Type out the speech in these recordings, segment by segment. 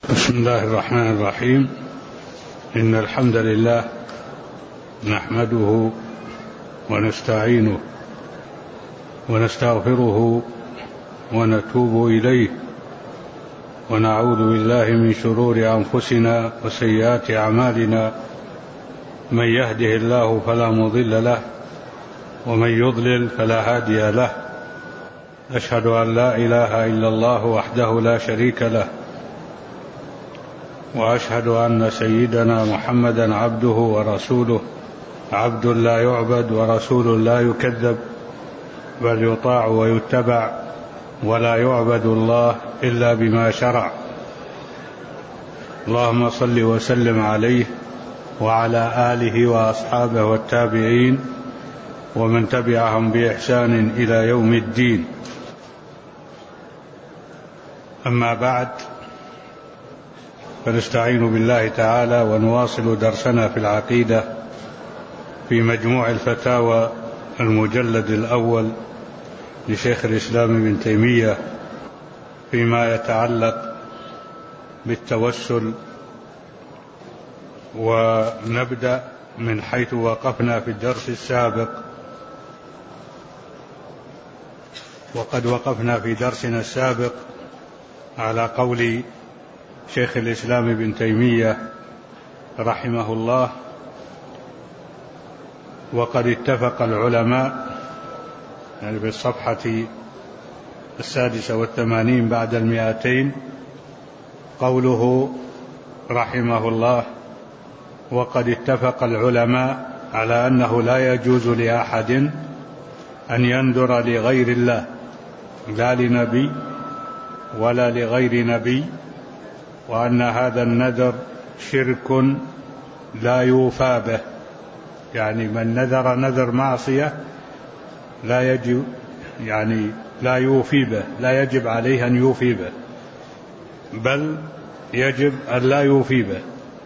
بسم الله الرحمن الرحيم. إن الحمد لله نحمده ونستعينه ونستغفره ونتوب إليه ونعوذ بالله من شرور أنفسنا وسيئات أعمالنا، من يهده الله فلا مضل له ومن يضلل فلا هادي له. أشهد أن لا إله إلا الله وحده لا شريك له، وأشهد أن سيدنا محمدا عبده ورسوله، عبد لا يعبد ورسول لا يكذب، بل يطاع ويتبع، ولا يعبد الله إلا بما شرع. اللهم صل وسلم عليه وعلى آله وأصحابه والتابعين ومن تبعهم بإحسان إلى يوم الدين. أما بعد، فنستعين بالله تعالى ونواصل درسنا في العقيدة في مجموع الفتاوى المجلد الأول لشيخ الإسلام ابن تيمية فيما يتعلق بالتوسل، ونبدأ من حيث وقفنا في الدرس السابق. وقد وقفنا في درسنا السابق على قول شيخ الإسلام ابن تيمية رحمه الله: وقد اتفق العلماء، يعني في الصفحة 86 بعد 200، قوله رحمه الله: وقد اتفق العلماء على أنه لا يجوز لأحد أن ينذر لغير الله، لا لنبي ولا لغير نبي، وأن هذا النذر شرك لا يوفى به. يعني من نذر نذر معصية لا يجب، يعني لا يوفي به، لا يجب عليه أن يوفي به، بل يجب أن لا يوفي به.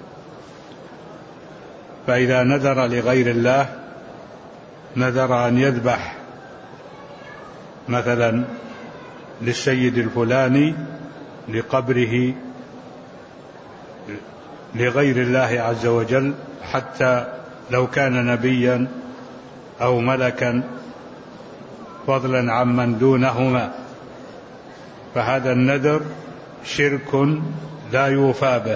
فإذا نذر لغير الله، نذر أن يذبح مثلا للسيد الفلاني لقبره لغير الله عز وجل، حتى لو كان نبيا أو ملكا، فضلا عمن دونهما، فهذا النذر شرك لا يوفى به،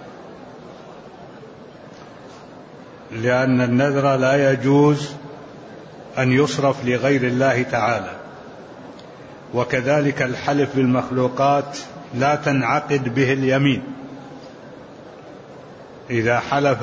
لأن النذر لا يجوز أن يصرف لغير الله تعالى. وكذلك الحلف بالمخلوقات لا تنعقد به اليمين. إذا حلف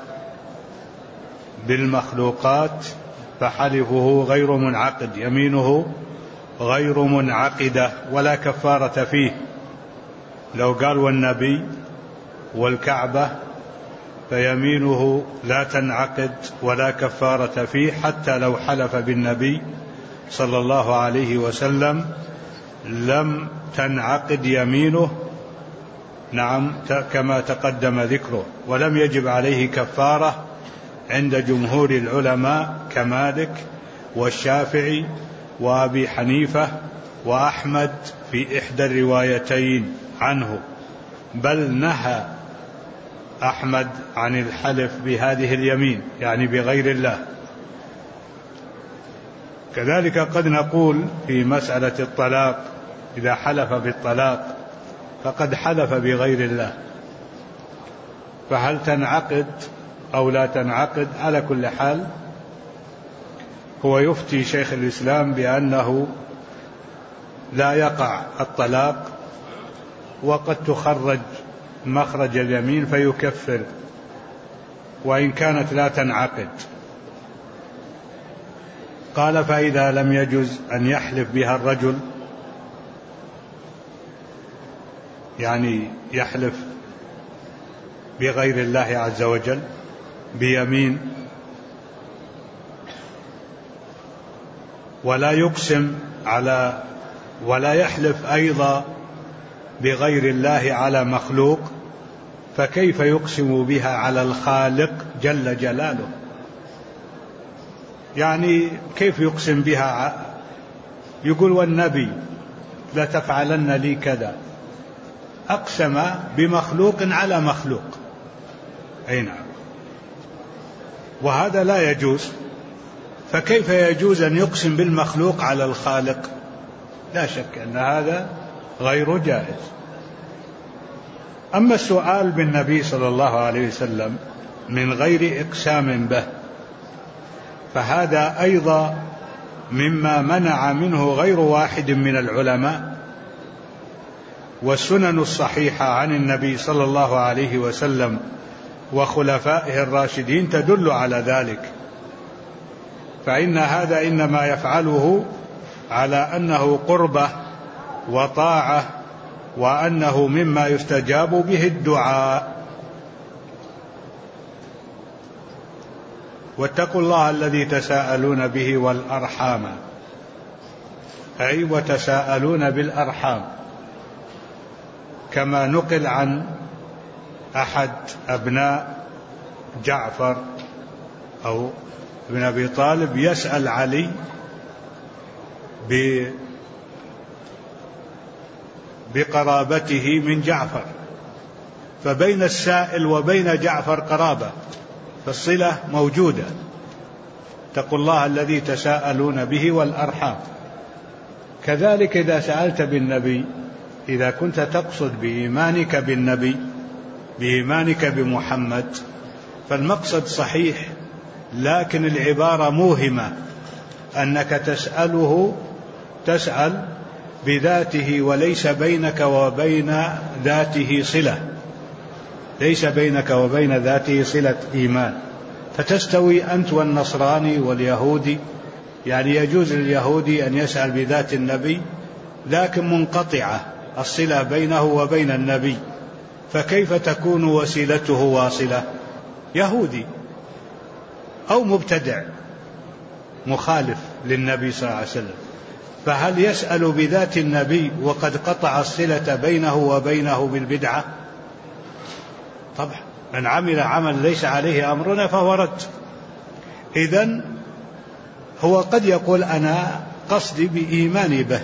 بالمخلوقات فحلفه غير منعقد، يمينه غير منعقدة ولا كفارة فيه. لو قال والنبي والكعبة فيمينه لا تنعقد ولا كفارة فيه، حتى لو حلف بالنبي صلى الله عليه وسلم لم تنعقد يمينه، نعم، كما تقدم ذكره. ولم يجب عليه كفارة عند جمهور العلماء كمالك والشافعي وأبي حنيفة وأحمد في إحدى الروايتين عنه، بل نهى أحمد عن الحلف بهذه اليمين، يعني بغير الله. كذلك قد نقول في مسألة الطلاق: إذا حلف بالطلاق فقد حلف بغير الله، فهل تنعقد أو لا تنعقد؟ على كل حال هو يفتي شيخ الإسلام بأنه لا يقع الطلاق، وقد تخرج مخرج اليمين فيكفر وإن كانت لا تنعقد. قال: فإذا لم يجز أن يحلف بها الرجل، يعني يحلف بغير الله عز وجل بيمين، ولا يقسم على، ولا يحلف أيضا بغير الله على مخلوق، فكيف يقسم بها على الخالق جل جلاله؟ يعني كيف يقسم بها؟ يقول والنبي لتفعلن لي كذا، أقسم بمخلوق على مخلوق. أي نعم، وهذا لا يجوز. فكيف يجوز أن يقسم بالمخلوق على الخالق؟ لا شك أن هذا غير جائز. أما السؤال بالنبي صلى الله عليه وسلم من غير إقسام به فهذا أيضا مما منع منه غير واحد من العلماء، والسنن الصحيحة عن النبي صلى الله عليه وسلم وخلفائه الراشدين تدل على ذلك. فإن هذا إنما يفعله على أنه قربة وطاعة، وأنه مما يستجاب به الدعاء. واتقوا الله الذي تساءلون به والأرحام، أي وتساءلون بالأرحام، كما نقل عن أحد أبناء جعفر أو ابن أبي طالب يسأل علي بقرابته من جعفر، فبين السائل وبين جعفر قرابة، فالصلة موجودة. اتقوا الله الذي تساءلون به والأرحام. كذلك إذا سألت بالنبي، إذا كنت تقصد بإيمانك بالنبي بإيمانك بمحمد فالمقصد صحيح، لكن العبارة موهمة، أنك تسأل بذاته وليس بينك وبين ذاته صلة، ليس بينك وبين ذاته صلة إيمان، فتستوي أنت والنصراني واليهودي. يعني يجوز لليهودي أن يسأل بذات النبي لكن منقطعة الصلة بينه وبين النبي، فكيف تكون وسيلته واصلة؟ يهودي أو مبتدع مخالف للنبي صلى الله عليه وسلم، فهل يسأل بذات النبي وقد قطع الصلة بينه وبينه بالبدعة؟ طبعا من عمل عمل ليس عليه أمرنا فهو رد. إذن هو قد يقول أنا قصدي بإيماني به،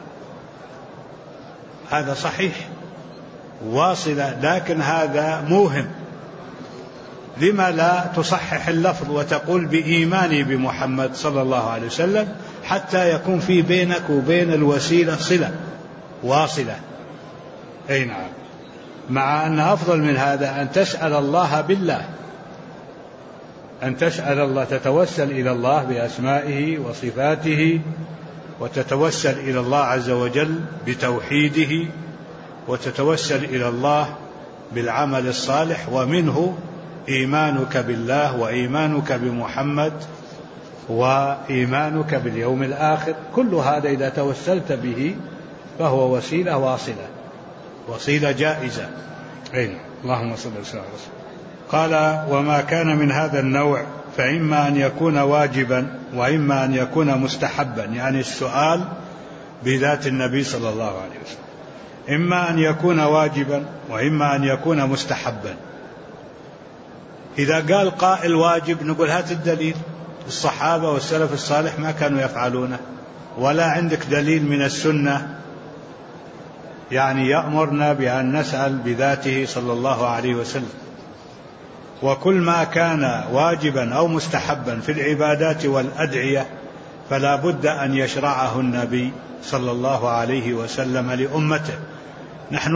هذا صحيح واصلة، لكن هذا موهم. لما لا تصحح اللفظ وتقول بإيماني بمحمد صلى الله عليه وسلم، حتى يكون في بينك وبين الوسيلة صلة واصلة. أي نعم، مع أن أفضل من هذا أن تسأل الله بالله، أن تسأل الله، تتوسل إلى الله بأسمائه وصفاته، وتتوسل إلى الله عز وجل بتوحيده، وتتوسل إلى الله بالعمل الصالح، ومنه إيمانك بالله وإيمانك بمحمد وإيمانك باليوم الآخر. كل هذا إذا توسلت به فهو وسيلة واصلة، وسيلة جائزة. أين اللهم صل وسلم. قال وما كان من هذا النوع فإما أن يكون واجبا وإما أن يكون مستحبا، يعني السؤال بذات النبي صلى الله عليه وسلم إما أن يكون واجبا وإما أن يكون مستحبا. إذا قال قائل واجب نقول هات الدليل، الصحابة والسلف الصالح ما كانوا يفعلونه، ولا عندك دليل من السنة يعني يأمرنا بأن نسأل بذاته صلى الله عليه وسلم. وكل ما كان واجبا أو مستحبا في العبادات والأدعية فلا بد أن يشرعه النبي صلى الله عليه وسلم لأمته. نحن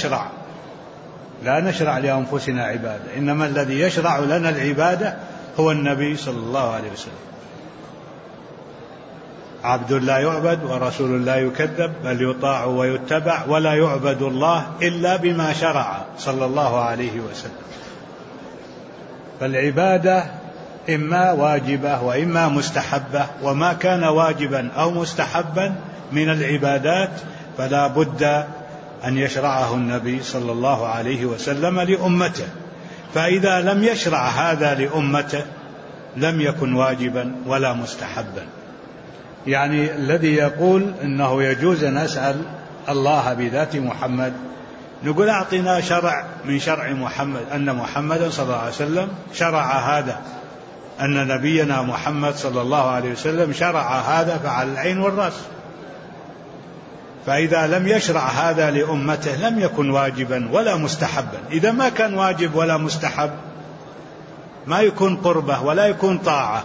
لا نشرع لأنفسنا عبادة، إنما الذي يشرع لنا العبادة هو النبي صلى الله عليه وسلم. عبد لا يعبد ورسول لا يكذب، بل يطاع ويتبع، ولا يعبد الله إلا بما شرع صلى الله عليه وسلم. فالعبادة إما واجبة وإما مستحبة، وما كان واجبا أو مستحبا من العبادات فلا بد أن يشرعه النبي صلى الله عليه وسلم لأمته. فإذا لم يشرع هذا لأمته لم يكن واجبا ولا مستحبا. يعني الذي يقول إنه يجوز أن أسأل الله بذات محمد، نقول أعطنا شرع من شرع محمد، أن محمد صلى الله عليه وسلم شرع هذا، أن نبينا محمد صلى الله عليه وسلم شرع هذا، فعلى العين والرأس. فإذا لم يشرع هذا لأمته لم يكن واجبا ولا مستحبا. إذا ما كان واجب ولا مستحب ما يكون قربة ولا يكون طاعة.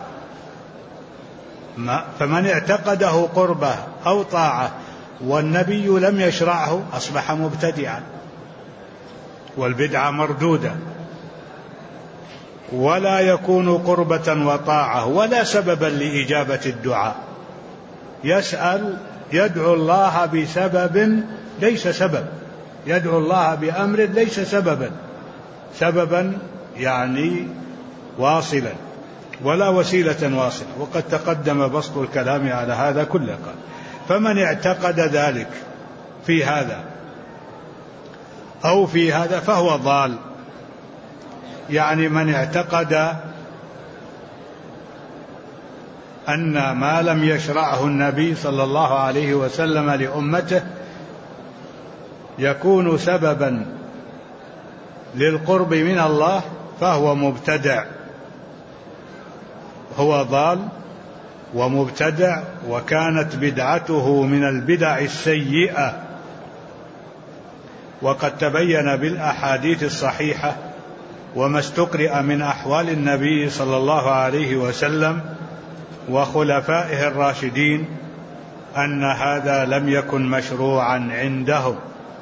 فمن اعتقده قربة أو طاعة والنبي لم يشرعه أصبح مبتدعا، والبدعة مردودة، ولا يكون قربة وطاعة ولا سببا لإجابة الدعاء. يدعو الله بسبب ليس سبب، يدعو الله بأمر ليس سببا يعني واصلا ولا وسيلة واصلة، وقد تقدم بسط الكلام على هذا كله. قال فمن اعتقد ذلك في هذا أو في هذا فهو ضال. يعني من اعتقد أن ما لم يشرعه النبي صلى الله عليه وسلم لأمته يكون سببا للقرب من الله فهو مبتدع، هو ضال ومبتدع، وكانت بدعته من البدع السيئة. وقد تبين بالأحاديث الصحيحة وما استقرئ من أحوال النبي صلى الله عليه وسلم وخلفائه الراشدين أن هذا لم يكن مشروعا عندهم.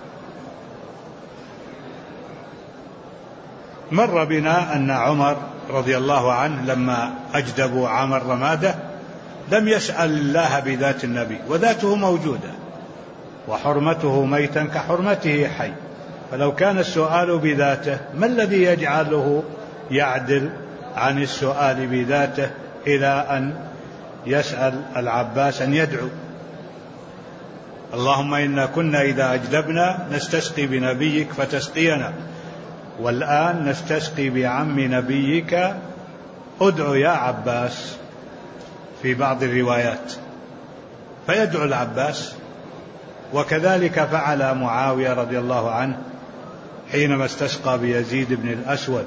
مر بنا أن عمر رضي الله عنه لما أجدبوا عام الرمادة لم يسأل الله بذات النبي، وذاته موجودة وحرمته ميتا كحرمته حي، فلو كان السؤال بذاته ما الذي يجعله يعدل عن السؤال بذاته إلى أن يسأل العباس أن يدعو؟ اللهم إنا كنا إذا أجدبنا نستسقي بنبيك فتسقينا، والآن نستسقي بعم نبيك ادعو يا عباس في بعض الروايات، فيدعو العباس. وكذلك فعل معاوية رضي الله عنه حينما استسقى بيزيد بن الأسود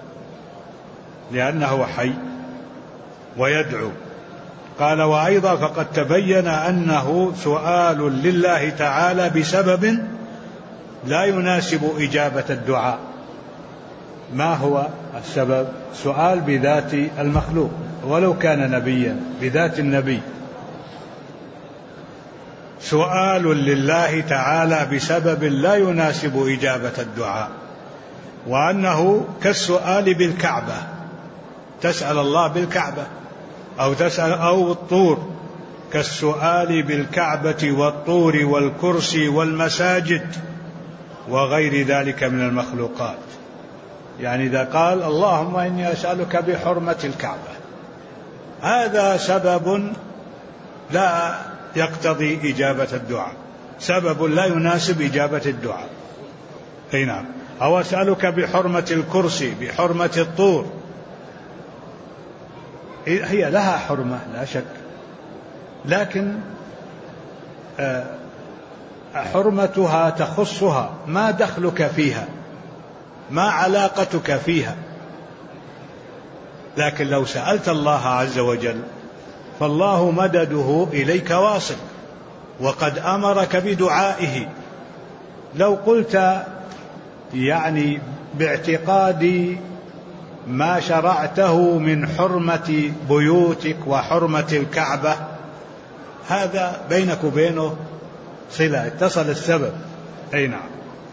لأنه حي ويدعو. قال وأيضا فقد تبين أنه سؤال لله تعالى بسبب لا يناسب إجابة الدعاء. ما هو السبب؟ سؤال بذات المخلوق ولو كان نبيا، بذات النبي، سؤال لله تعالى بسبب لا يناسب إجابة الدعاء، وأنه كالسؤال بالكعبة، تسأل الله بالكعبة أو تسأل أو الطور، كالسؤال بالكعبة والطور والكرسي والمساجد وغير ذلك من المخلوقات. يعني إذا قال اللهم إني أسألك بحرمة الكعبة، هذا سبب لا يقتضي إجابة الدعاء، سبب لا يناسب إجابة الدعاء. أي نعم. أو أسألك بحرمة الكرسي، بحرمة الطور، هي لها حرمة لا شك، لكن حرمتها تخصها، ما دخلك فيها، ما علاقتك فيها. لكن لو سألت الله عز وجل فالله مدده إليك واصل، وقد أمرك بدعائه. لو قلت يعني باعتقاد ما شرعته من حرمة بيوتك وحرمة الكعبة، هذا بينك وبينه صلة، اتصل السبب. أي نعم.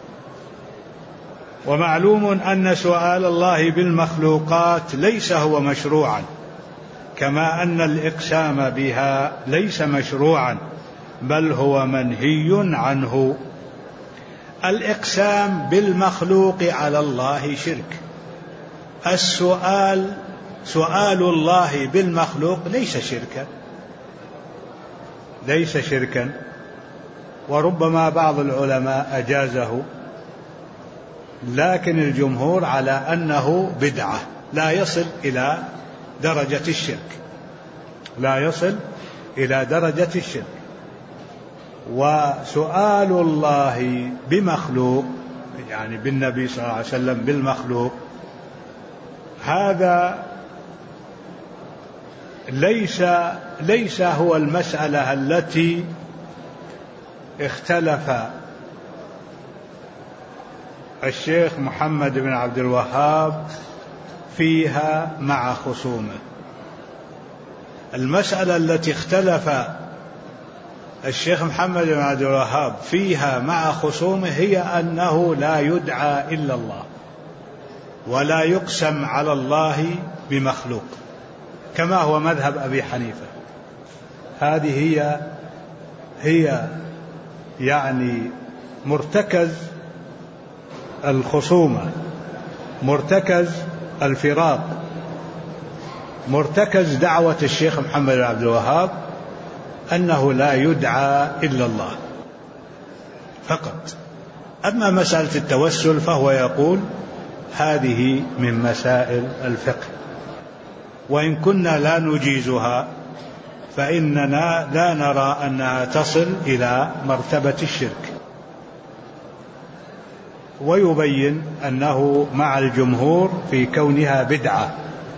ومعلوم أن سؤال الله بالمخلوقات ليس هو مشروعا، كما أن الإقسام بها ليس مشروعا بل هو منهي عنه. الإقسام بالمخلوق على الله شرك، سؤال الله بالمخلوق ليس شركا، وربما بعض العلماء أجازه، لكن الجمهور على أنه بدعة لا يصل إلى درجة الشرك، وسؤال الله بمخلوق يعني بالنبي صلى الله عليه وسلم بالمخلوق، هذا ليس هو المسألة التي اختلف الشيخ محمد بن عبد الوهاب فيها مع خصومه. المسألة التي اختلف الشيخ محمد بن عبد الوهاب فيها مع خصومه هي أنه لا يدعى إلا الله ولا يقسم على الله بمخلوق كما هو مذهب أبي حنيفة. هذه هي يعني مرتكز الخصومة، مرتكز الفراق، مرتكز دعوة الشيخ محمد بن عبد الوهاب أنه لا يدعى إلا الله فقط. أما مسألة التوسل فهو يقول هذه من مسائل الفقه، وإن كنا لا نجيزها فإننا لا نرى أنها تصل إلى مرتبة الشرك. ويبين أنه مع الجمهور في كونها بدعة،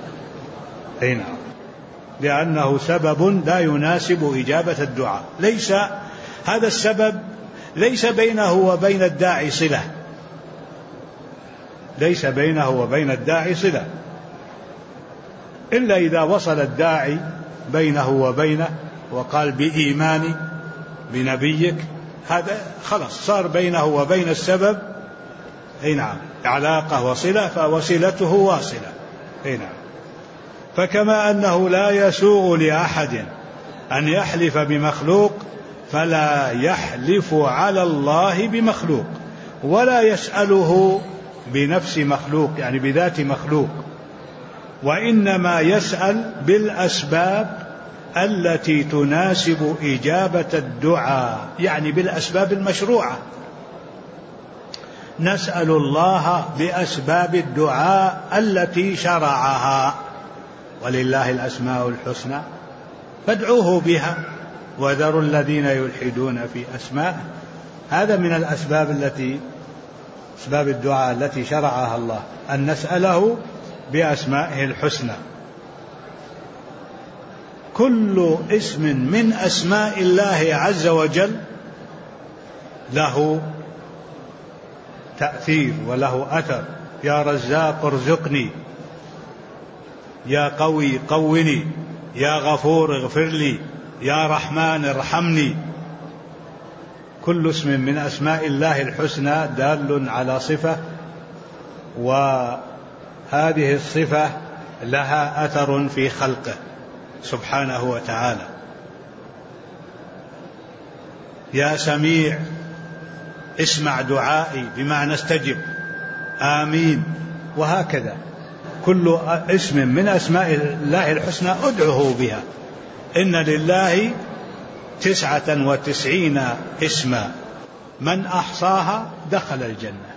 لأنه سبب لا يناسب إجابة الدعاء. ليس هذا السبب ليس بينه وبين الداعي صلة، ليس بينه وبين الداعي صلة، إلا إذا وصل الداعي بينه وبينه وقال بإيماني بنبيك، هذا خلاص صار بينه وبين السبب علاقة وصلة، فوسيلته واصلة. فكما أنه لا يسوغ لأحد أن يحلف بمخلوق فلا يحلف على الله بمخلوق ولا يسأله بنفس مخلوق يعني بذات مخلوق، وإنما يسأل بالأسباب التي تناسب إجابة الدعاء، يعني بالأسباب المشروعة. نسأل الله بأسباب الدعاء التي شرعها، ولله الأسماء الحسنى فادعوه بها وذروا الذين يلحدون في أسماء. هذا من الأسباب أسباب الدعاء التي شرعها الله، أن نسأله بأسمائه الحسنى. كل اسم من أسماء الله عز وجل له تأثير وله أثر. يا رزاق ارزقني، يا قوي قوني، يا غفور اغفر لي، يا رحمن ارحمني. كل اسم من أسماء الله الحسنى دال على صفة، وهذه الصفة لها أثر في خلقه سبحانه وتعالى. يا سميع اسمع دعائي بمعنى استجب، آمين. وهكذا كل اسم من أسماء الله الحسنى أدعه بها. إن لله 99 اسما من أحصاها دخل الجنة.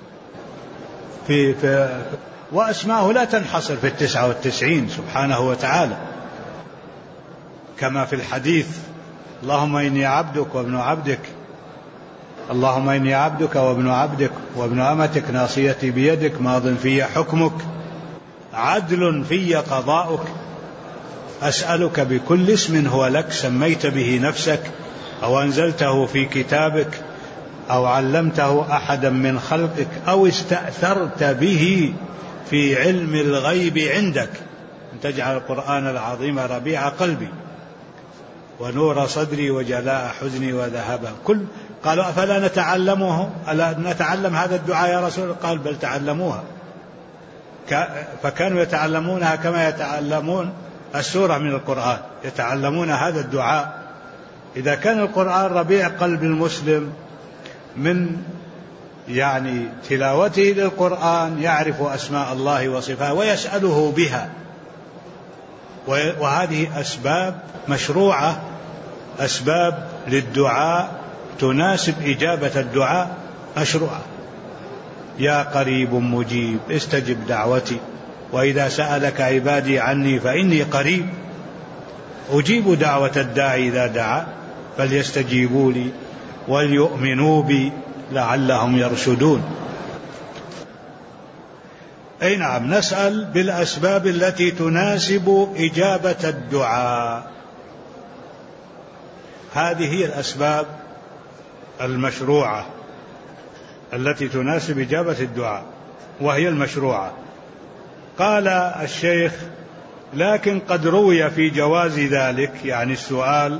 وأسماءه لا تنحصر في 99 سبحانه وتعالى، كما في الحديث اللهم إني عبدك وابن عبدك، اللهم إني عبدك وابن عبدك وابن أمتك ناصيتي بيدك ماض في حكمك عدل في قضاؤك أسألك بكل اسم هو لك سميت به نفسك أو أنزلته في كتابك أو علمته أحدا من خلقك أو استأثرت به في علم الغيب عندك أن تجعل القرآن العظيم ربيع قلبي ونور صدري وجلاء حزني وذهبا. قالوا أفلا نتعلمه؟ ألا نتعلم هذا الدعاء يا رسول الله؟ قال بل تعلموها. فكانوا يتعلمونها كما يتعلمون السورة من القرآن، يتعلمون هذا الدعاء. إذا كان القرآن ربيع قلب المسلم من تلاوته للقرآن يعرف أسماء الله وصفاته ويسأله بها، وهذه أسباب مشروعة، أسباب للدعاء تناسب إجابة الدعاء مشروعة. يا قريب مجيب استجب دعوتي وإذا سألك عبادي عني فإني قريب أجيب دعوة الداعي إذا دعا فليستجيبوا لي وليؤمنوا بي لعلهم يرشدون. أي نعم، نسأل بالأسباب التي تناسب إجابة الدعاء. هذه هي الأسباب المشروعة التي تناسب إجابة الدعاء، وهي المشروعة. قال الشيخ: لكن قد روي في جواز ذلك، يعني السؤال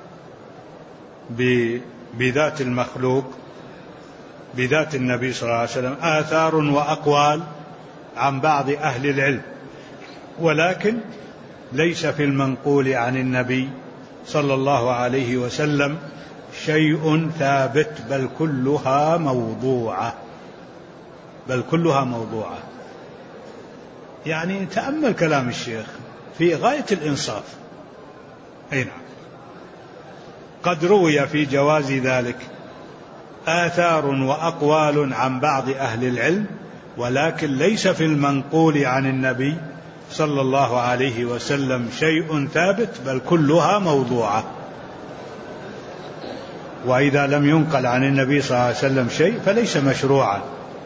بذات المخلوق، بذات النبي صلى الله عليه وسلم، آثار وأقوال عن بعض أهل العلم، ولكن ليس في المنقول عن النبي صلى الله عليه وسلم شيء ثابت، بل كلها موضوعة. يعني تأمل كلام الشيخ في غاية الإنصاف. أي نعم، قد روي في جواز ذلك آثار وأقوال عن بعض أهل العلم، ولكن ليس في المنقول عن النبي صلى الله عليه وسلم شيء ثابت، بل كلها موضوعة. وإذا لم ينقل عن النبي صلى الله عليه وسلم شيء فليس مشروعا.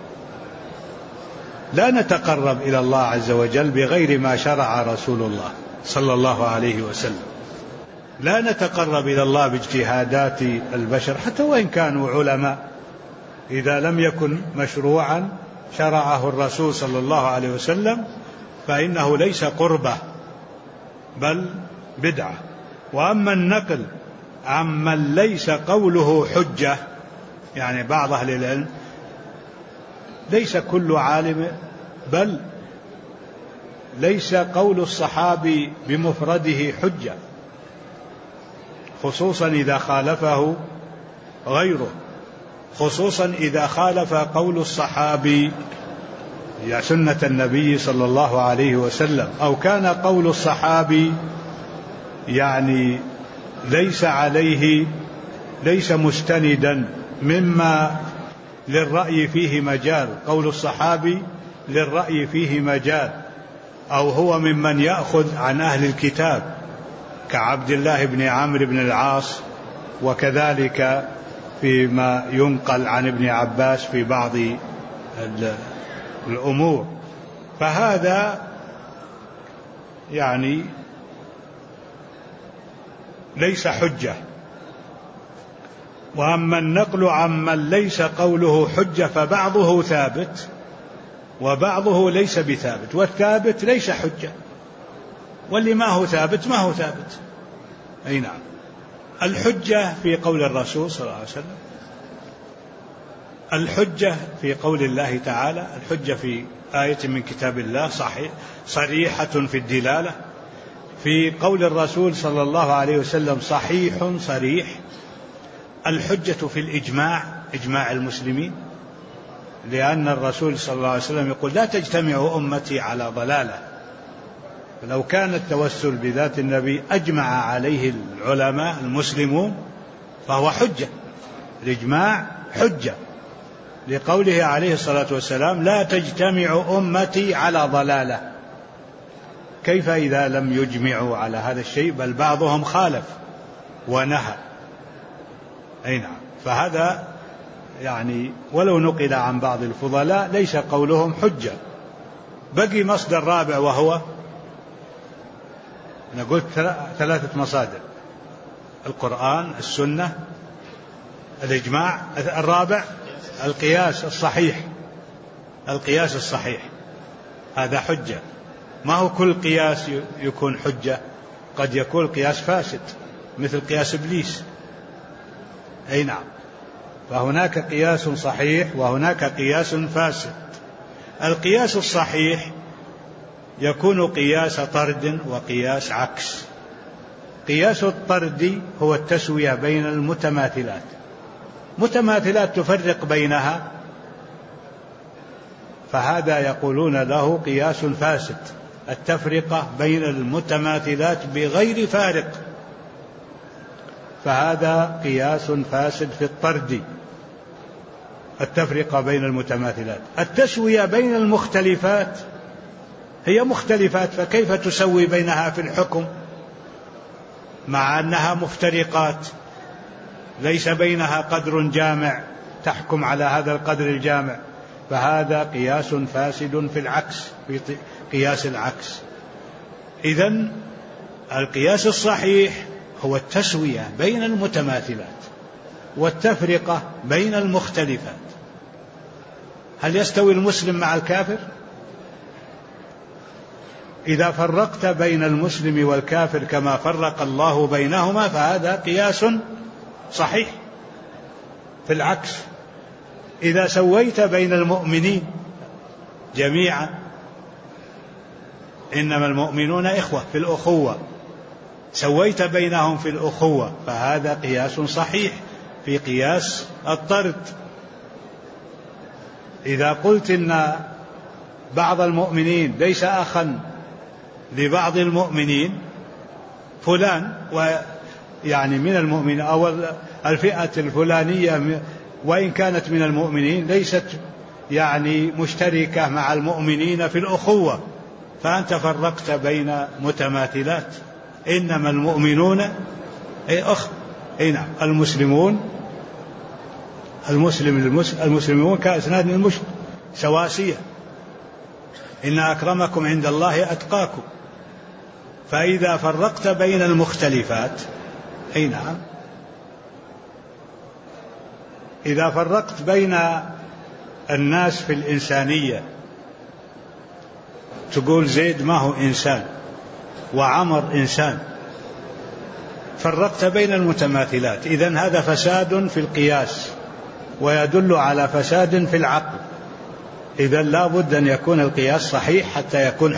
لا نتقرب إلى الله عز وجل بغير ما شرع رسول الله صلى الله عليه وسلم. لا نتقرب إلى الله باجتهادات البشر حتى وإن كانوا علماء، إذا لم يكن مشروعا شرعه الرسول صلى الله عليه وسلم فإنه ليس قربة بل بدعة. وأما النقل عمن ليس قوله حجة، يعني بعض أهل العلم، ليس كل عالم، بل ليس قول الصحابي بمفرده حجة، خصوصا إذا خالفه غيره، خصوصا إذا خالف قول الصحابي يا سنة النبي صلى الله عليه وسلم، أو كان قول الصحابي يعني ليس مستندا مما للرأي فيه مجال، قول الصحابي للرأي فيه مجال، أو هو ممن يأخذ عن أهل الكتاب كعبد الله بن عمرو بن العاص، وكذلك فيما ينقل عن ابن عباس في بعض الأمور، فهذا يعني ليس حجة. وأما النقل عمن ليس قوله حجة فبعضه ثابت وبعضه ليس بثابت، والثابت ليس حجة، واللي ما هو ثابت ما هو ثابت. أي نعم، الحجة في قول الرسول صلى الله عليه وسلم، الحجة في قول الله تعالى، الحجة في آية من كتاب الله صريحة في الدلالة، في قول الرسول صلى الله عليه وسلم صحيح صريح. الحجة في الإجماع، إجماع المسلمين، لأن الرسول صلى الله عليه وسلم يقول لا تجتمع أمتي على ضلالة، فلو كان التوسل بذات النبي أجمع عليه العلماء المسلمون فهو حجة، الإجماع حجة، لقوله عليه الصلاة والسلام لا تجتمع أمتي على ضلالة. كيف إذا لم يجمعوا على هذا الشيء، بل بعضهم خالف ونهى؟ أي نعم، فهذا يعني ولو نقل عن بعض الفضلاء ليس قولهم حجة. بقي مصدر رابع، وهو نقول 3 مصادر: القرآن، السنة، الإجماع. الرابع القياس الصحيح. القياس الصحيح هذا حجة، ما هو كل قياس يكون حجة، قد يكون قياس فاسد مثل قياس إبليس. أي نعم، فهناك قياس صحيح وهناك قياس فاسد. القياس الصحيح يكون قياس طرد وقياس عكس. قياس الطرد هو التسوية بين المتماثلات، متماثلات تفرق بينها، فهذا يقولون له قياس فاسد، التفرقة بين المتماثلات بغير فارق، فهذا قياس فاسد في الطرد، التفرقة بين المتماثلات. التسوية بين المختلفات، هي مختلفات فكيف تسوي بينها في الحكم مع أنها مفترقات، ليس بينها قدر جامع تحكم على هذا القدر الجامع، فهذا قياس فاسد في العكس، في قياس العكس. إذن القياس الصحيح هو التسوية بين المتماثلات، والتفرقة بين المختلفات. هل يستوي المسلم مع الكافر؟ إذا فرقت بين المسلم والكافر كما فرق الله بينهما فهذا قياس صحيح. في العكس، إذا سويت بين المؤمنين جميعا، إنما المؤمنون إخوة في الأخوة، سويت بينهم في الأخوة فهذا قياس صحيح في قياس الطرد. إذا قلت إن بعض المؤمنين ليس أخا لبعض المؤمنين، فلان يعني من المؤمنين أو الفئة الفلانية وإن كانت من المؤمنين ليست يعني مشتركة مع المؤمنين في الأخوة، فأنت فرقت بين متماثلات. إنما المؤمنون نعم، المسلمون كأسناد المشط سواسية، إن أكرمكم عند الله أتقاكم. فإذا فرقت بين المختلفات نعم، إذا فرقت بين الناس في الإنسانية، تقول زيد ما هو إنسان وعمر إنسان، فرقت بين المتماثلات، إذن هذا فساد في القياس ويدل على فساد في العقل. إذن لا بد أن يكون القياس صحيح حتى يكون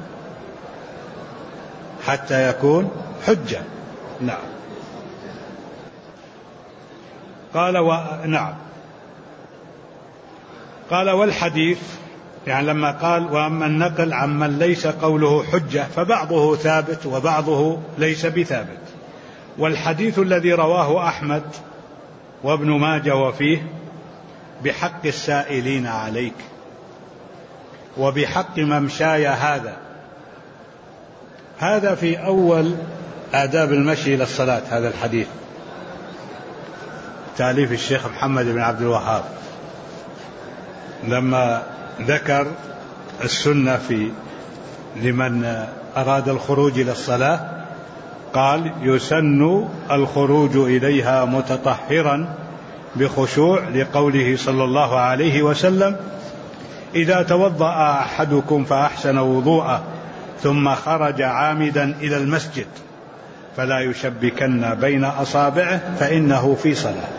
حجة. نعم. قال والحديث، يعني لما قال وأما النقل عمن ليس قوله حجة فبعضه ثابت وبعضه ليس بثابت. والحديث الذي رواه أحمد وابن ماجه وفيه بحق السائلين عليك وبحق ممشاي هذا في أول آداب المشي إلى الصلاة. هذا الحديث تأليف الشيخ محمد بن عبد الوهاب، لما ذكر السنة لمن أراد الخروج إلى الصلاة قال يسن الخروج إليها متطهرا بخشوع، لقوله صلى الله عليه وسلم إذا توضأ أحدكم فأحسن وضوءه ثم خرج عامدا إلى المسجد فلا يشبكن بين أصابعه فإنه في صلاة،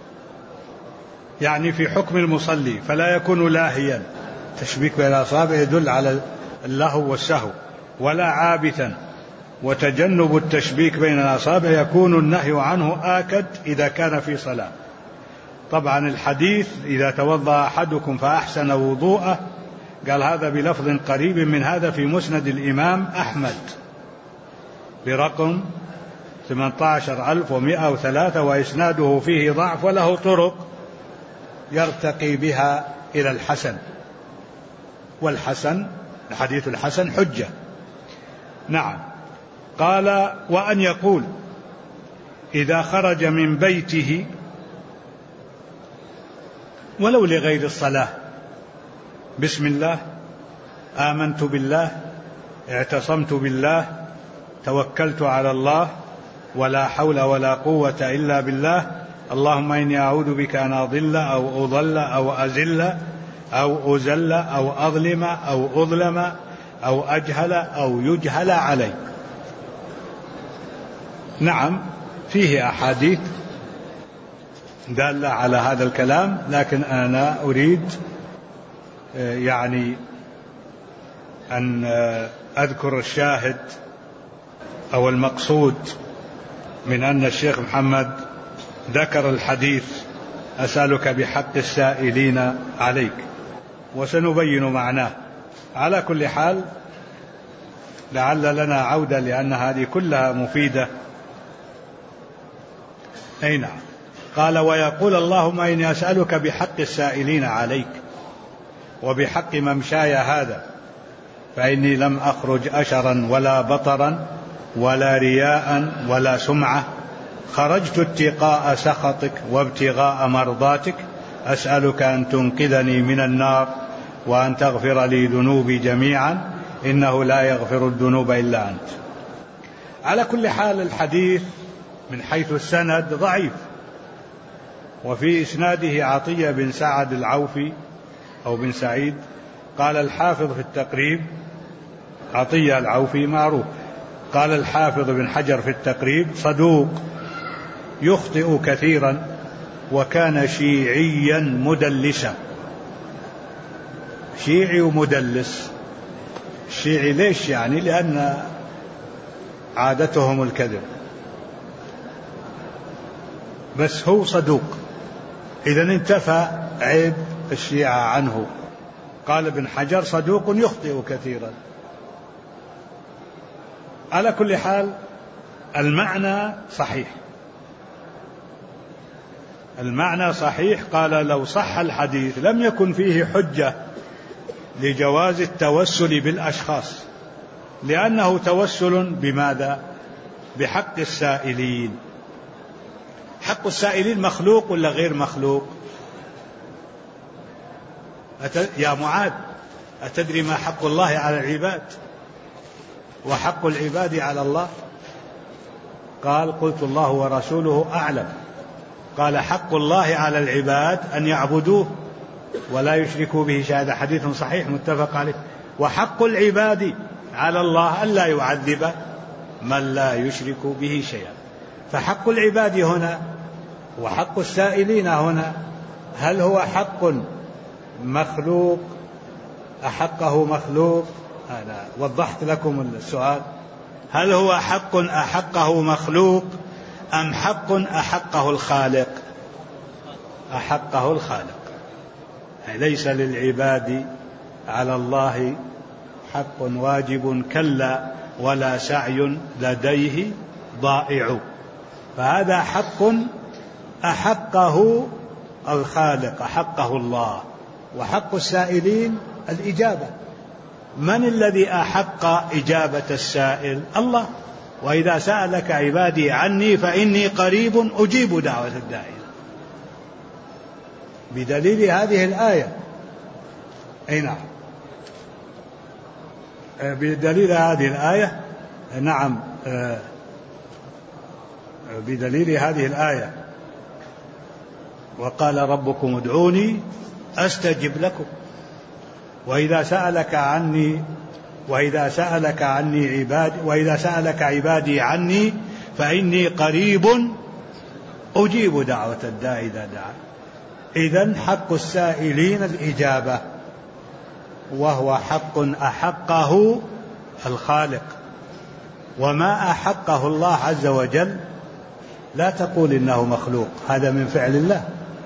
يعني في حكم المصلي، فلا يكون لاهيا، تشبيك بين الأصابع يدل على اللهو والسهو، ولا عابثا، وتجنب التشبيك بين الأصابع يكون النهي عنه آكد إذا كان في صلاة. طبعا الحديث إذا توضأ أحدكم فأحسن وضوءه قال هذا بلفظ قريب من هذا في مسند الإمام أحمد برقم 18103، وإسناده فيه ضعف وله طرق يرتقي بها إلى الحسن، والحسن الحديث الحسن حجة. نعم. قال وأن يقول إذا خرج من بيته ولو لغير الصلاة بسم الله، آمنت بالله، اعتصمت بالله، توكلت على الله، ولا حول ولا قوة إلا بالله، اللهم إني أعوذ بك أن أضل أو أضل أو أزل أو أزل أو أظلم أو أظلم أو أجهل أو يجهل علي. نعم، فيه أحاديث دالة على هذا الكلام، لكن أنا أريد يعني أن أذكر الشاهد أو المقصود من أن الشيخ محمد ذكر الحديث أسألك بحق السائلين عليك، وسنبين معناه. على كل حال لعل لنا عودة لأن هذه كلها مفيدة. أي نعم. قال ويقول اللهم إني أسألك بحق السائلين عليك وبحق ممشاي هذا فإني لم أخرج أشرا ولا بطرا ولا رياء ولا سمعة، خرجت اتقاء سخطك وابتغاء مرضاتك، أسألك أن تنقذني من النار وأن تغفر لي ذنوبي جميعا إنه لا يغفر الذنوب إلا أنت. على كل حال الحديث من حيث السند ضعيف، وفي إسناده عطية بن سعد العوفي أو بن سعيد. قال الحافظ في التقريب، عطية العوفي معروف، قال الحافظ بن حجر في التقريب صدوق يخطئ كثيرا وكان شيعيا مدلسا. شيعي ومدلس. الشيعي ليش؟ يعني لأن عادتهم الكذب، بس هو صدوق، إذا انتفى عيب الشيعة عنه. قال ابن حجر صدوق يخطئ كثيرا. على كل حال المعنى صحيح، المعنى صحيح. قال لو صح الحديث لم يكن فيه حجة لجواز التوسل بالأشخاص، لأنه توسل بماذا؟ بحق السائلين. حق السائلين مخلوق ولا غير مخلوق؟ يا معاذ أتدري ما حق الله على العباد وحق العباد على الله؟ قال قلت الله ورسوله أعلم. قال حق الله على العباد أن يعبدوه ولا يشركوا به شيئا. هذا حديث صحيح متفق عليه. وحق العباد على الله أن لا يعذب من لا يشرك به شيئا. فحق العباد هنا وحق السائلين هنا، هل هو حق مخلوق أحقه مخلوق؟ أنا وضحت لكم السؤال. هل هو حق أحقه مخلوق أم حق أحقه الخالق؟ أحقه الخالق. ليس للعباد على الله حق واجب كلا ولا سعي لديه ضائع. فهذا حق أحقه الخالق، أحقه الله. وحق السائلين الإجابة. من الذي أحق إجابة السائل؟ الله. وإذا سألك عبادي عني فإني قريب أجيب دعوة الداعي. بدليل هذه الآية. أي نعم، بدليل هذه الآية. نعم، بدليل هذه الآية. وقال ربكم ادعوني أستجب لكم. وإذا سألك عبادي عني فإني قريب أجيب دعوة الداعي إذا دعا. إذن حق السائلين الإجابة، وهو حق أحقه الخالق. وما أحقه الله عز وجل لا تقول إنه مخلوق، هذا من فعل الله،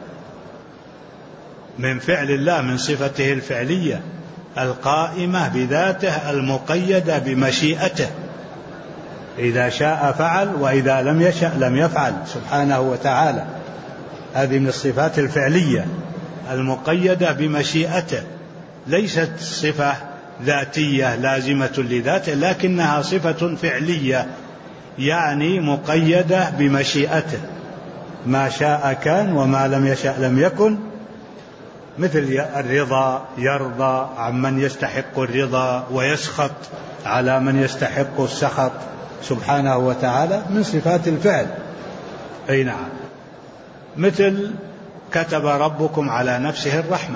من فعل الله، من صفته الفعلية القائمة بذاته المقيدة بمشيئته. إذا شاء فعل وإذا لم يشأ لم يفعل سبحانه وتعالى. هذه من الصفات الفعلية المقيدة بمشيئته، ليست صفة ذاتية لازمة لذاته، لكنها صفة فعلية، يعني مقيدة بمشيئته. ما شاء كان وما لم يشأ لم يكن. مثل الرضا، يرضى عمن يستحق الرضا ويسخط على من يستحق السخط سبحانه وتعالى، من صفات الفعل. أي نعم. مثل كتب ربكم على نفسه الرحمة،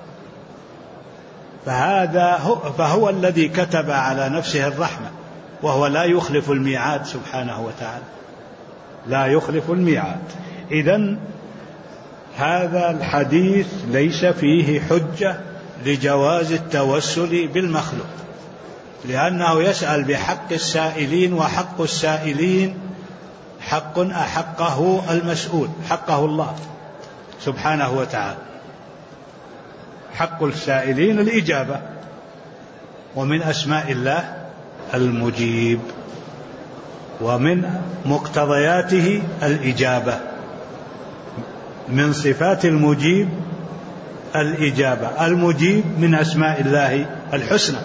فهو الذي كتب على نفسه الرحمة، وهو لا يخلف الميعاد سبحانه وتعالى، لا يخلف الميعاد. إذن هذا الحديث ليس فيه حجة لجواز التوسل بالمخلوق، لأنه يسأل بحق السائلين، وحق السائلين حق أحقه المسؤول، حقه الله سبحانه وتعالى. حق السائلين الإجابة. ومن أسماء الله المجيب، ومن مقتضياته الإجابة. من صفات المجيب الإجابة. المجيب من أسماء الله الحسنى.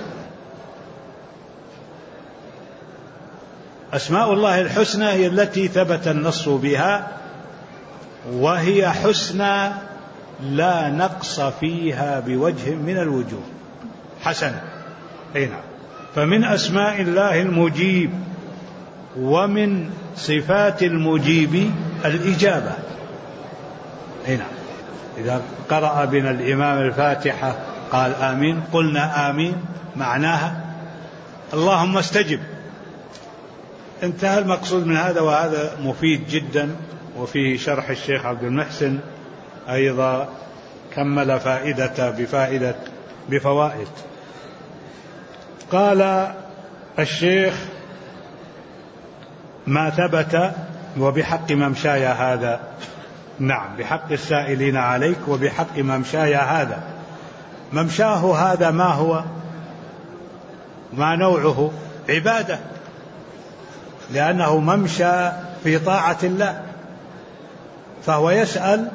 أسماء الله الحسنى هي التي ثبت النص بها، وهي حسنى لا نقص فيها بوجه من الوجوه، حسنة. أي نعم. فمن أسماء الله المجيب، ومن صفات المجيب الإجابة. هنا إذا قرأ بنا الإمام الفاتحة قال آمين قلنا آمين، معناها اللهم استجب. انتهى المقصود من هذا. وهذا مفيد جدا، وفيه شرح الشيخ عبد المحسن أيضا كمل فائدة بفوائد. قال الشيخ: ما ثبت وبحق ممشاي هذا. نعم، بحق السائلين عليك وبحق ممشاي هذا. ممشاه هذا ما هو؟ ما نوعه؟ عبادة، لأنه ممشى في طاعة الله، فهو يسأل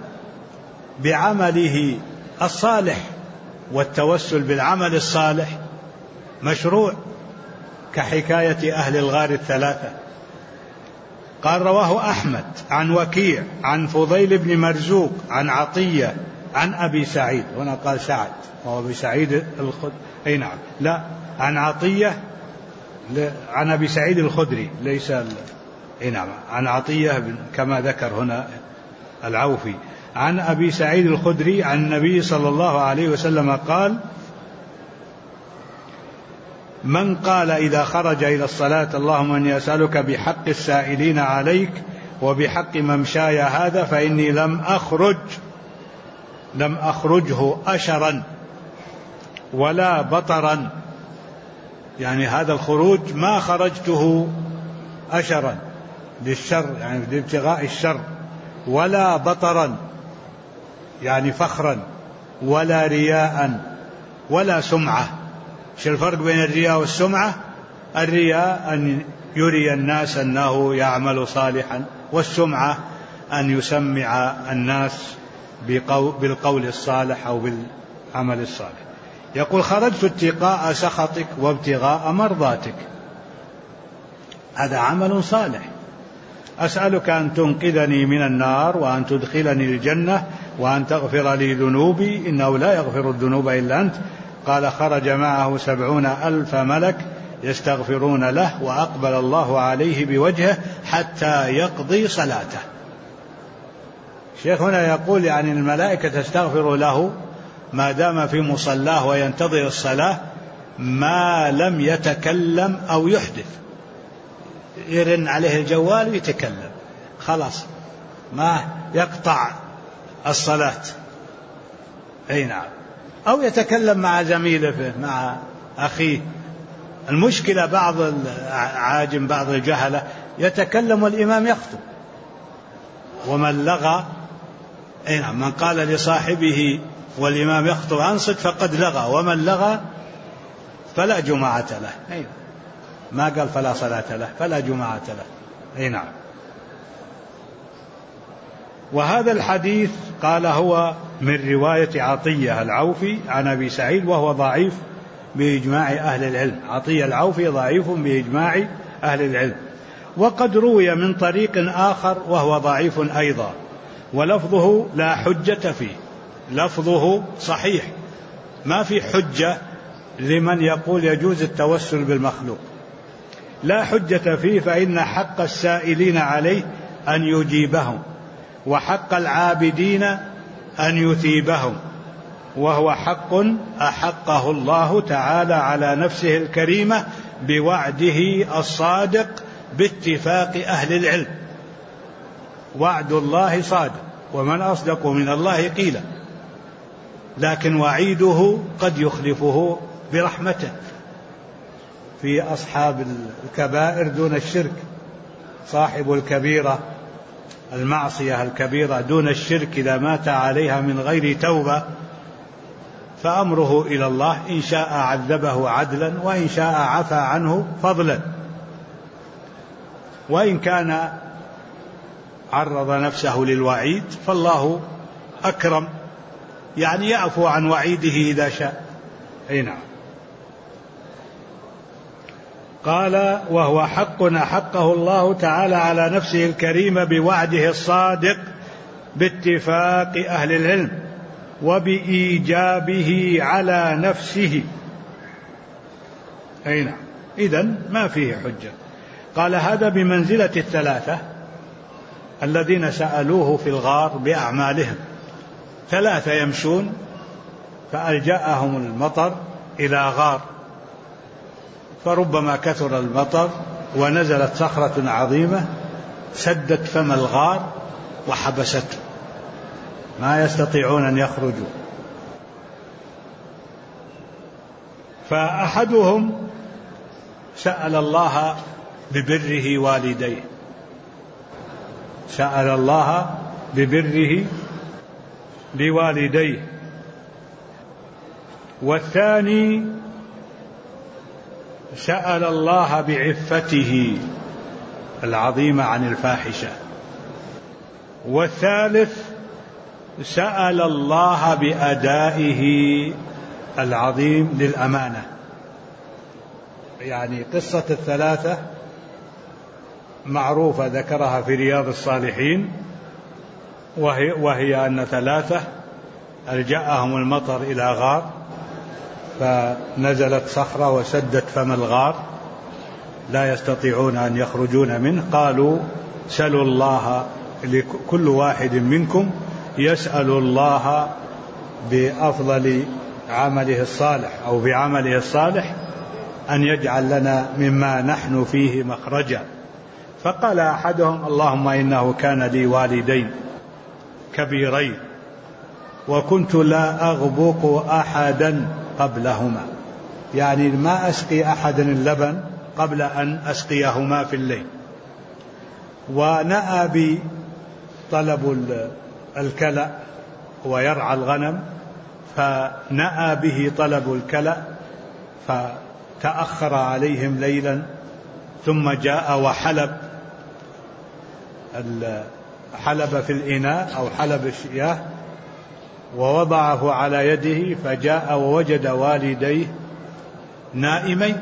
بعمله الصالح، والتوسل بالعمل الصالح مشروع، كحكاية أهل الغار الثلاثة. قال: رواه أحمد عن وكيع عن فضيل بن مرزوق عن عطية عن أبي سعيد. هنا قال سعد وهو أبي سعيد أي نعم، لا، عن عطية عن أبي سعيد الخدري، ليس أي نعم، عن عطية كما ذكر هنا العوفي، عن أبي سعيد الخدري عن النبي صلى الله عليه وسلم قال: من قال إذا خرج إلى الصلاة اللهم إني أسألك بحق السائلين عليك وبحق ممشاي هذا فإني لم أخرجه أشرا ولا بطرا، يعني هذا الخروج ما خرجته أشرا للشر، يعني لابتغاء الشر، ولا بطرا يعني فخرا، ولا رياء ولا سمعة. شو الفرق بين الرياء والسمعة؟ الرياء أن يري الناس أنه يعمل صالحا، والسمعة أن يسمع الناس بالقول الصالح أو بالعمل الصالح. يقول: خرجت اتقاء سخطك وابتغاء مرضاتك. هذا عمل صالح. أسألك أن تنقذني من النار وأن تدخلني الجنة وأن تغفر لي ذنوبي إنه لا يغفر الذنوب إلا أنت. قال: خرج معه 70,000 ملك يستغفرون له وأقبل الله عليه بوجهه حتى يقضي صلاته. الشيخ هنا يقول يعني الملائكة تستغفر له ما دام في مصلاه وينتظر الصلاة، ما لم يتكلم أو يحدث. يرن عليه الجوال ويتكلم، خلاص ما يقطع الصلاة. أي نعم، أو يتكلم مع زميله مع أخيه. المشكلة بعض العاجم بعض الجهلة يتكلم والإمام يخطب. ومن لغى، أي نعم، من قال لصاحبه والإمام يخطب أنصت فقد لغى، ومن لغى فلا جماعة له. أي ما قال فلا صلاة له، فلا جماعة له. أي نعم. وهذا الحديث قال هو من رواية عطية العوفي عن أبي سعيد، وهو ضعيف بإجماع أهل العلم. عطية العوفي ضعيف بإجماع أهل العلم. وقد روي من طريق آخر وهو ضعيف أيضا، ولفظه لا حجة فيه. لفظه صحيح، ما في حجة لمن يقول يجوز التوسل بالمخلوق. لا حجة فيه، فإن حق السائلين عليه أن يجيبهم، وحق العابدين أن يثيبهم، وهو حق أحقه الله تعالى على نفسه الكريمة بوعده الصادق باتفاق أهل العلم. وعد الله صادق، ومن أصدق من الله قيلا، لكن وعيده قد يخلفه برحمته. في أصحاب الكبائر دون الشرك، صاحب الكبيرة المعصية الكبيرة دون الشرك إذا مات عليها من غير توبة فأمره إلى الله، إن شاء عذبه عدلا وإن شاء عفى عنه فضلا. وإن كان عرض نفسه للوعيد فالله أكرم، يعني يعفو عن وعيده إذا شاء. أي نعم. قال: وهو حق أحقه الله تعالى على نفسه الكريم بوعده الصادق باتفاق أهل العلم وبإيجابه على نفسه. أي نعم. إذن ما فيه حجة. قال: هذا بمنزلة الثلاثة الذين سألوه في الغار بأعمالهم، 3 يمشون فألجأهم المطر إلى غار، فربما كثر المطر ونزلت صخرة عظيمة سدت فم الغار وحبسته، ما يستطيعون أن يخرجوا. فأحدهم سأل الله ببره والديه، سأل الله ببره لوالديه، والثاني سأل الله بعفته العظيمة عن الفاحشة، والثالث سأل الله بأدائه العظيم للأمانة. يعني قصة ال3 معروفة ذكرها في رياض الصالحين، وهي أن 3 ألجأهم المطر إلى غار فنزلت صخرة وسدت فم الغار لا يستطيعون أن يخرجون منه. قالوا سلوا الله، لكل واحد منكم يسأل الله بأفضل عمله الصالح أو بعمله الصالح أن يجعل لنا مما نحن فيه مخرجا. فقال أحدهم اللهم إنه كان لي والدين كبيرين وكنت لا أغبق أحدا قبلهما، يعني ما أسقي أحدا اللبن قبل أن أسقيهما في الليل، ونأى بي طلب الكلأ ويرعى الغنم، فنأى به طلب الكلأ فتأخر عليهم ليلا، ثم جاء وحلب في الإناء أو حلب الشياه ووضعه على يده، فجاء ووجد والديه نائمين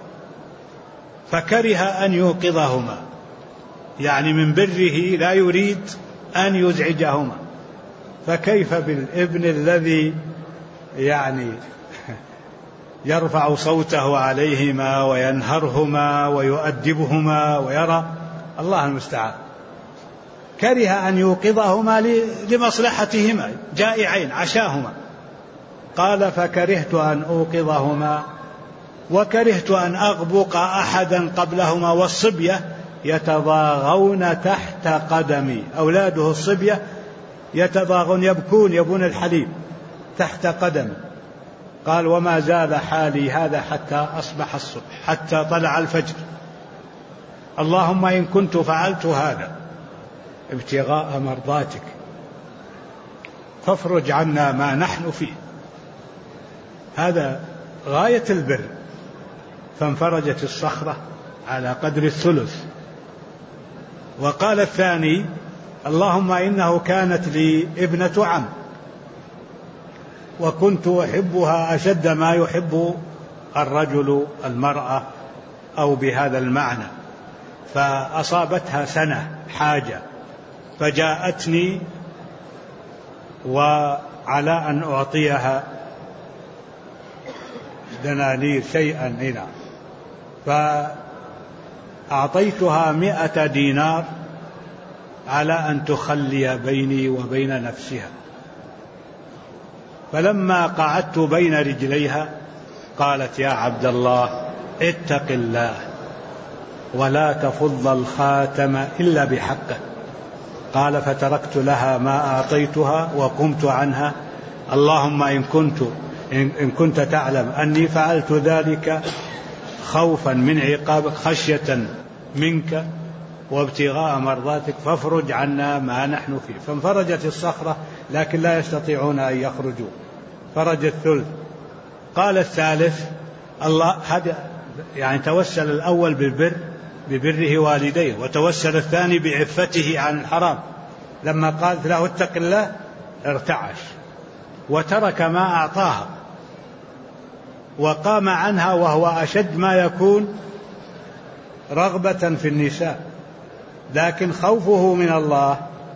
فكره أن يوقظهما، يعني من بره لا يريد أن يزعجهما. فكيف بالابن الذي يعني يرفع صوته عليهما وينهرهما ويؤدبهما ويرى الله المستعان. كره أن يوقظهما لمصلحتهما، جائعين عشاهما. قال فكرهت أن أوقظهما وكرهت أن أغبق أحدا قبلهما، والصبية يتضاغون تحت قدمي، أولاده الصبية يتضاغون يبكون الحليب تحت قدمي. قال وما زال حالي هذا حتى أصبح الصبح، حتى طلع الفجر. اللهم إن كنت فعلت هذا ابتغاء مرضاتك فافرج عنا ما نحن فيه. هذا غاية البر. فانفرجت الصخرة على قدر الثلث. وقال الثاني اللهم إنه كانت لي ابنة عم وكنت أحبها أشد ما يحب الرجل المرأة أو بهذا المعنى، فأصابتها سنة حاجة فجاءتني وعلى أن أعطيها دنانير شيئا هنا، فأعطيتها 100 دينار على أن تخلي بيني وبين نفسها. فلما قعدت بين رجليها قالت يا عبد الله اتق الله ولا تفض الخاتم إلا بحقه. قال فتركت لها ما أعطيتها وقمت عنها. اللهم إن كنت تعلم أني فعلت ذلك خوفا من عقابك خشية منك وابتغاء مرضاتك فافرج عنا ما نحن فيه. فانفرجت الصخرة لكن لا يستطيعون أن يخرجوا، فرج الثلث. قال الثالث الله هذا يعني توسل الأول ببره والديه، وتوسل الثاني بعفته عن الحرام. لما قالت له اتق الله ارتعش وترك ما أعطاها وقام عنها، وهو أشد ما يكون رغبة في النساء، لكن خوفه من الله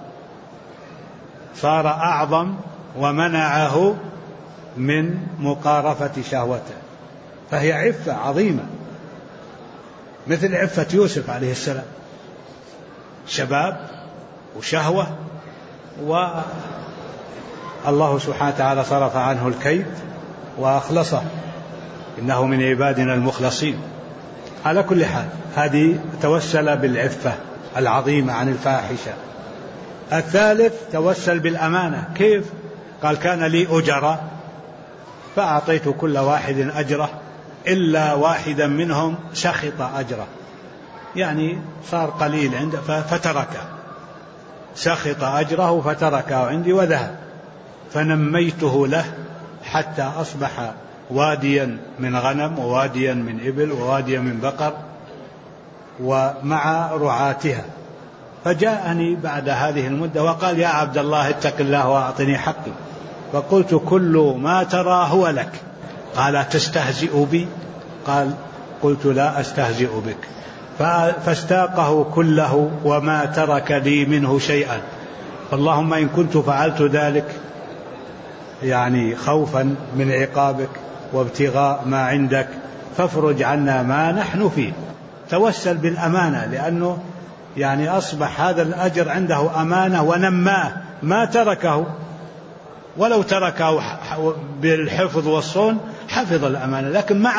صار أعظم ومنعه من مقارفة شهوته. فهي عفة عظيمة مثل عفة يوسف عليه السلام، شباب وشهوة الله سبحانه وتعالى صرف عنه الكيد وأخلصه، إنه من عبادنا المخلصين. على كل حال هذه توسل بالعفة العظيمة عن الفاحشة. الثالث توسل بالأمانة. كيف؟ قال كان لي أجراء فأعطيت كل واحد أجره إلا واحدا منهم سخط أجره، يعني صار قليل عنده فتركه، سخط أجره فتركه عندي وذهب، فنميته له حتى أصبح واديا من غنم وواديا من إبل وواديا من بقر ومع رعاتها. فجاءني بعد هذه المدة وقال يا عبد الله اتق الله وأعطني حقي، فقلت كل ما ترى هو لك. قال تستهزئ بي؟ قلت لا أستهزئ بك. فاستاقه كله وما ترك لي منه شيئا. اللهم إن كنت فعلت ذلك يعني خوفا من عقابك وابتغاء ما عندك فافرج عنا ما نحن فيه. توسل بالأمانة، لأنه يعني أصبح هذا الأجر عنده أمانة ونماه، ما تركه، ولو تركه بالحفظ والصون حفظ الأمانة، لكن مع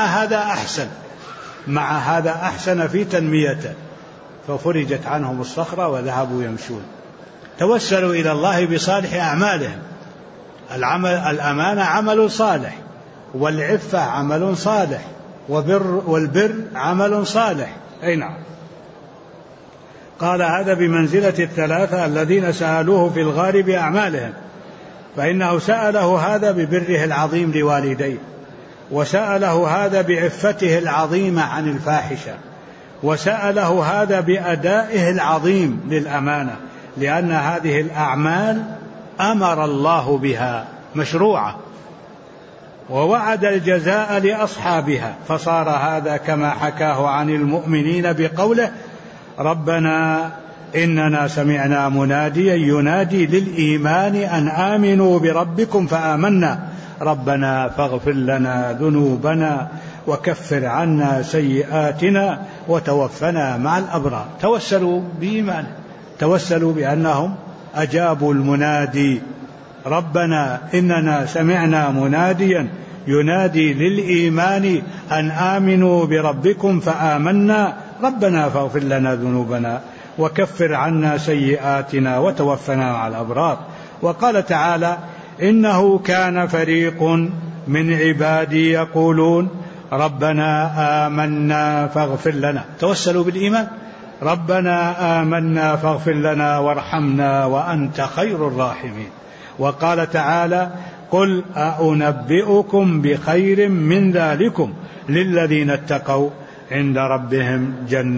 هذا أحسن في تنميته، ففرجت عنهم الصخرة وذهبوا يمشون. توسلوا إلى الله بصالح أعمالهم. الأمانة عمل صالح، والعفة عمل صالح، والبر عمل صالح. أي نعم. قال هذا بمنزلة الثلاثة الذين سألوه في الغار بأعمالهم، فإنه سأله هذا ببره العظيم لوالديه، وسأله هذا بعفته العظيمة عن الفاحشة، وسأله هذا بأدائه العظيم للأمانة، لأن هذه الأعمال أمر الله بها مشروعة، ووعد الجزاء لأصحابها، فصار هذا كما حكاه عن المؤمنين بقوله ربنا إننا سمعنا مناديا ينادي للإيمان أن آمنوا بربكم فآمنا ربنا فاغفر لنا ذنوبنا وكفر عنا سيئاتنا وتوفنا مع الأبرار. توسلوا بإيمان، توسلوا بأنهم أجابوا المنادي ربنا إننا سمعنا مناديا ينادي للإيمان أن آمنوا بربكم فآمنا ربنا فاغفر لنا ذنوبنا وكفر عنا سيئاتنا وتوفنا مع الأبرار. وقال تعالى إنه كان فريق من عبادي يقولون ربنا آمنا فاغفر لنا. توسلوا بالإيمان، ربنا آمنا فاغفر لنا وارحمنا وأنت خير الراحمين. وقال تعالى قل أنبئكم بخير من ذلكم للذين اتقوا عند ربهم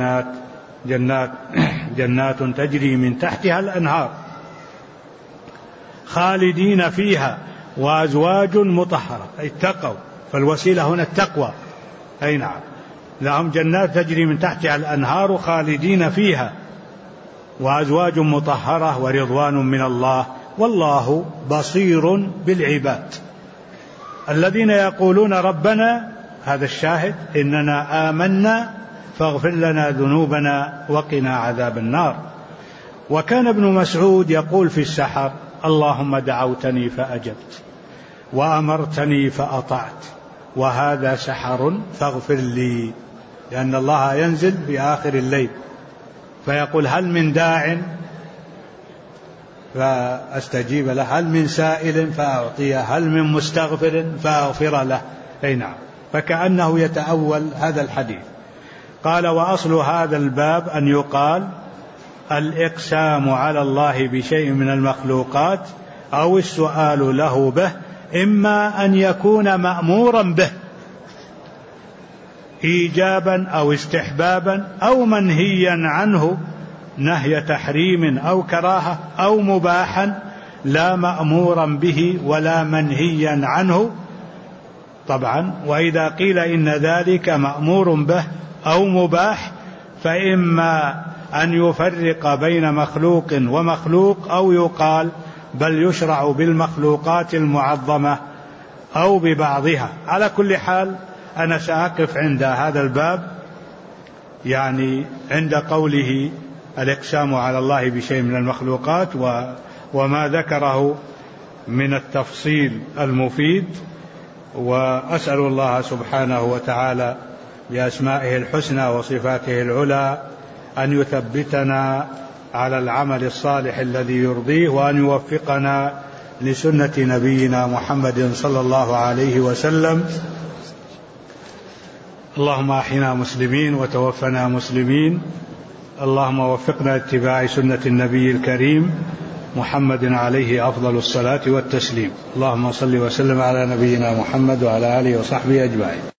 جنات تجري من تحتها الأنهار خالدين فيها وأزواج مطهرة. أي اتقوا، فالوسيلة هنا التقوى. أي نعم، لهم جنات تجري من تحتها الأنهار خالدين فيها وأزواج مطهرة ورضوان من الله والله بصير بالعباد. الذين يقولون ربنا، هذا الشاهد، إننا آمنا فاغفر لنا ذنوبنا وقنا عذاب النار. وكان ابن مسعود يقول في السحر اللهم دعوتني فأجبت وأمرتني فأطعت وهذا سحر فاغفر لي، لأن الله ينزل في آخر الليل فيقول هل من داع فأستجيب له، هل من سائل فأعطيه، هل من مستغفر فأغفر له. أي نعم، فكأنه يتأول هذا الحديث. قال وأصل هذا الباب أن يقال الإقسام على الله بشيء من المخلوقات أو السؤال له به إما أن يكون مأمورا به إيجابا أو استحبابا أو منهيا عنه نهي تحريم أو كراهة أو مباحا لا مأمورا به ولا منهيا عنه طبعا. وإذا قيل إن ذلك مأمور به أو مباح فإما أن يفرق بين مخلوق ومخلوق أو يقال بل يشرع بالمخلوقات المعظمة أو ببعضها. على كل حال أنا سأقف عند هذا الباب، يعني عند قوله الإقسام على الله بشيء من المخلوقات وما ذكره من التفصيل المفيد، وأسأل الله سبحانه وتعالى بأسمائه الحسنى وصفاته العلى أن يثبتنا على العمل الصالح الذي يرضيه، وأن يوفقنا لسنة نبينا محمد صلى الله عليه وسلم. اللهم أحينا مسلمين وتوفنا مسلمين. اللهم وفقنا اتباع سنة النبي الكريم محمد عليه أفضل الصلاة والتسليم. اللهم صل وسلم على نبينا محمد وعلى آله وصحبه أجمعين.